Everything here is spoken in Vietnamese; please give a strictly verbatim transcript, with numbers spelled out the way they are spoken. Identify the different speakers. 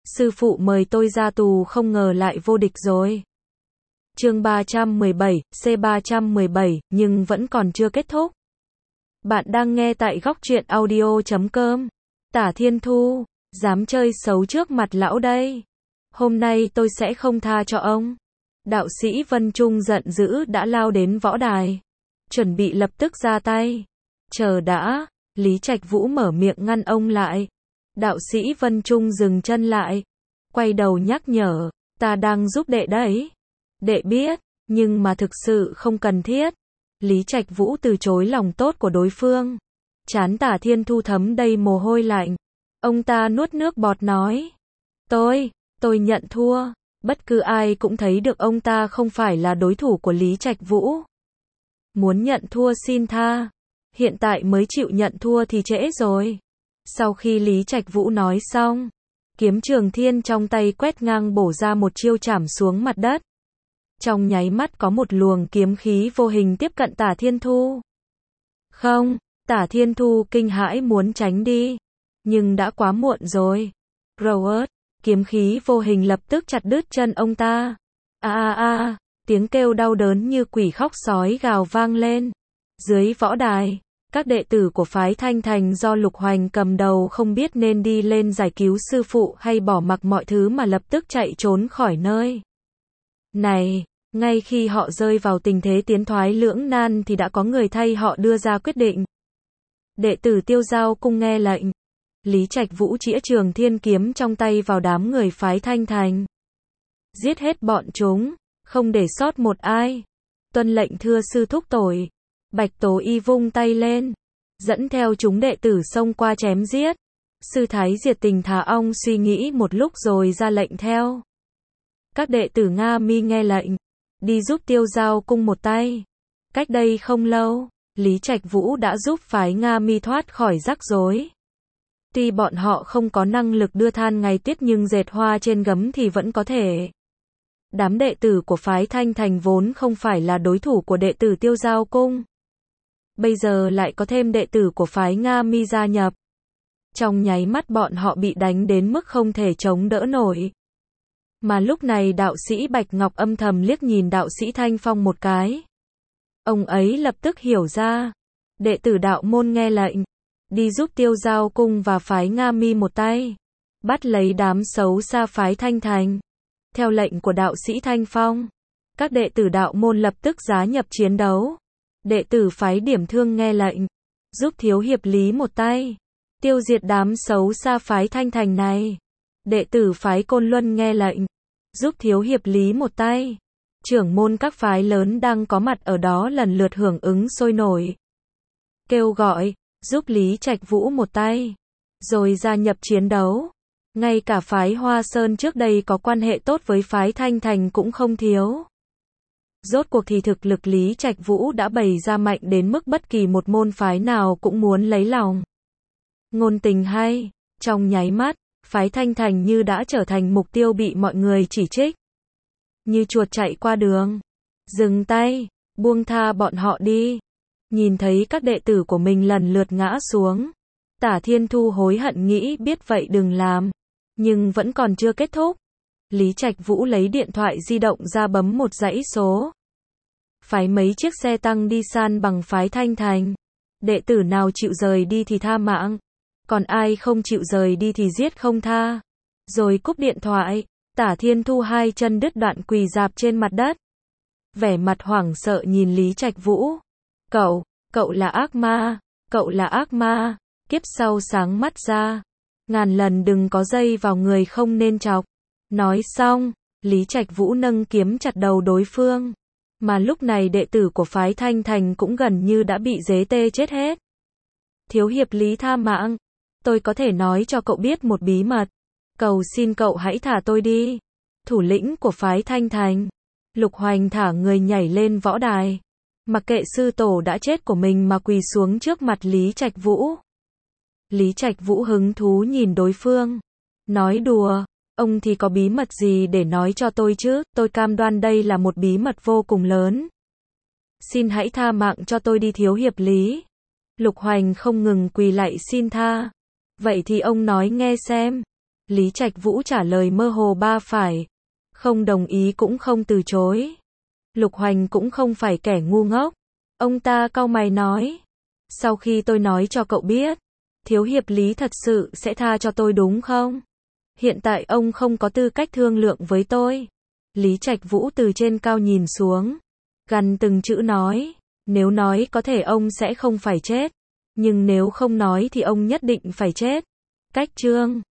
Speaker 1: sư phụ mời tôi ra tù không ngờ lại vô địch rồi. Chương ba trăm mười bảy, C ba trăm mười bảy, nhưng vẫn còn chưa kết thúc. Bạn đang nghe tại góc truyện audio chấm com. Tả Thiên Thu, dám chơi xấu trước mặt lão đây. Hôm nay tôi sẽ không tha cho ông. Đạo sĩ Vân Trung giận dữ đã lao đến võ đài. Chuẩn bị lập tức ra tay. Chờ đã, Lý Trạch Vũ mở miệng ngăn ông lại. Đạo sĩ Vân Trung dừng chân lại. Quay đầu nhắc nhở, ta đang giúp đệ đấy. Đệ biết, nhưng mà thực sự không cần thiết. Lý Trạch Vũ từ chối lòng tốt của đối phương. Trán Tả Thiên Thu thấm đầy mồ hôi lạnh. Ông ta nuốt nước bọt nói. Tôi, tôi nhận thua. Bất cứ ai cũng thấy được ông ta không phải là đối thủ của Lý Trạch Vũ. Muốn nhận thua xin tha. Hiện tại mới chịu nhận thua thì trễ rồi. Sau khi Lý Trạch Vũ nói xong, kiếm Trường Thiên trong tay quét ngang bổ ra một chiêu chảm xuống mặt đất. Trong nháy mắt có một luồng kiếm khí vô hình tiếp cận Tả Thiên Thu. Không, Tả Thiên Thu kinh hãi muốn tránh đi. Nhưng đã quá muộn rồi. Robert, kiếm khí vô hình lập tức chặt đứt chân ông ta. A a a, tiếng kêu đau đớn như quỷ khóc sói gào vang lên. Dưới võ đài, các đệ tử của phái Thanh Thành do Lục Hoành cầm đầu không biết nên đi lên giải cứu sư phụ hay bỏ mặc mọi thứ mà lập tức chạy trốn khỏi nơi này. Ngay khi họ rơi vào tình thế tiến thoái lưỡng nan thì đã có người thay họ đưa ra quyết định. Đệ tử Tiêu Giao Cung nghe lệnh. Lý Trạch Vũ chĩa Trường Thiên kiếm trong tay vào đám người phái Thanh Thành. Giết hết bọn chúng, không để sót một ai. Tuân lệnh thưa sư thúc tổ. Bạch Tố Y vung tay lên, dẫn theo chúng đệ tử xông qua chém giết. Sư Thái Diệt Tình Thả Ong suy nghĩ một lúc rồi ra lệnh theo. Các đệ tử Nga Mi nghe lệnh, đi giúp Tiêu Giao Cung một tay. Cách đây không lâu, Lý Trạch Vũ đã giúp phái Nga Mi thoát khỏi rắc rối. Tuy bọn họ không có năng lực đưa than ngày tiết nhưng dệt hoa trên gấm thì vẫn có thể. Đám đệ tử của phái Thanh Thành vốn không phải là đối thủ của đệ tử Tiêu Giao Cung. Bây giờ lại có thêm đệ tử của phái Nga Mi gia nhập. Trong nháy mắt bọn họ bị đánh đến mức không thể chống đỡ nổi. Mà lúc này đạo sĩ Bạch Ngọc âm thầm liếc nhìn đạo sĩ Thanh Phong một cái. Ông ấy lập tức hiểu ra. Đệ tử đạo môn nghe lệnh, đi giúp Tiêu Giao Cung và phái Nga Mi một tay. Bắt lấy đám xấu xa phái Thanh Thành. Theo lệnh của đạo sĩ Thanh Phong, các đệ tử đạo môn lập tức giá nhập chiến đấu. Đệ tử phái Điểm Thương nghe lệnh, giúp thiếu hiệp Lý một tay, tiêu diệt đám xấu xa phái Thanh Thành này. Đệ tử phái Côn Luân nghe lệnh, giúp thiếu hiệp Lý một tay. Trưởng môn các phái lớn đang có mặt ở đó lần lượt hưởng ứng sôi nổi. Kêu gọi, giúp Lý Trạch Vũ một tay, rồi gia nhập chiến đấu. Ngay cả phái Hoa Sơn trước đây có quan hệ tốt với phái Thanh Thành cũng không thiếu. Rốt cuộc thì thực lực Lý Trạch Vũ đã bày ra mạnh đến mức bất kỳ một môn phái nào cũng muốn lấy lòng. Ngôn tình hay, trong nháy mắt, phái Thanh Thành như đã trở thành mục tiêu bị mọi người chỉ trích. Như chuột chạy qua đường. Dừng tay, buông tha bọn họ đi. Nhìn thấy các đệ tử của mình lần lượt ngã xuống. Tả Thiên Thu hối hận nghĩ biết vậy đừng làm. Nhưng vẫn còn chưa kết thúc. Lý Trạch Vũ lấy điện thoại di động ra bấm một dãy số. Phái mấy chiếc xe tăng đi san bằng phái Thanh Thành. Đệ tử nào chịu rời đi thì tha mạng. Còn ai không chịu rời đi thì giết không tha. Rồi cúp điện thoại. Tả Thiên Thu hai chân đứt đoạn quỳ rạp trên mặt đất. Vẻ mặt hoảng sợ nhìn Lý Trạch Vũ. Cậu, cậu là ác ma. Cậu là ác ma. Kiếp sau sáng mắt ra. Ngàn lần đừng có dây vào người không nên chọc. Nói xong, Lý Trạch Vũ nâng kiếm chặt đầu đối phương. Mà lúc này đệ tử của phái Thanh Thành cũng gần như đã bị dế tê chết hết. Thiếu hiệp Lý tha mạng. Tôi có thể nói cho cậu biết một bí mật. Cầu xin cậu hãy thả tôi đi. Thủ lĩnh của phái Thanh Thành, Lục Hoành thả người nhảy lên võ đài. Mặc kệ sư tổ đã chết của mình mà quỳ xuống trước mặt Lý Trạch Vũ. Lý Trạch Vũ hứng thú nhìn đối phương. Nói đùa. Ông thì có bí mật gì để nói cho tôi chứ, tôi cam đoan đây là một bí mật vô cùng lớn. Xin hãy tha mạng cho tôi đi thiếu hiệp Lý. Lục Hoành không ngừng quỳ lạy xin tha. Vậy thì ông nói nghe xem. Lý Trạch Vũ trả lời mơ hồ ba phải. Không đồng ý cũng không từ chối. Lục Hoành cũng không phải kẻ ngu ngốc. Ông ta cau mày nói. Sau khi tôi nói cho cậu biết, thiếu hiệp Lý thật sự sẽ tha cho tôi đúng không? Hiện tại ông không có tư cách thương lượng với tôi. Lý Trạch Vũ từ trên cao nhìn xuống, gằn từng chữ nói. Nếu nói có thể ông sẽ không phải chết. Nhưng nếu không nói thì ông nhất định phải chết. Cách chương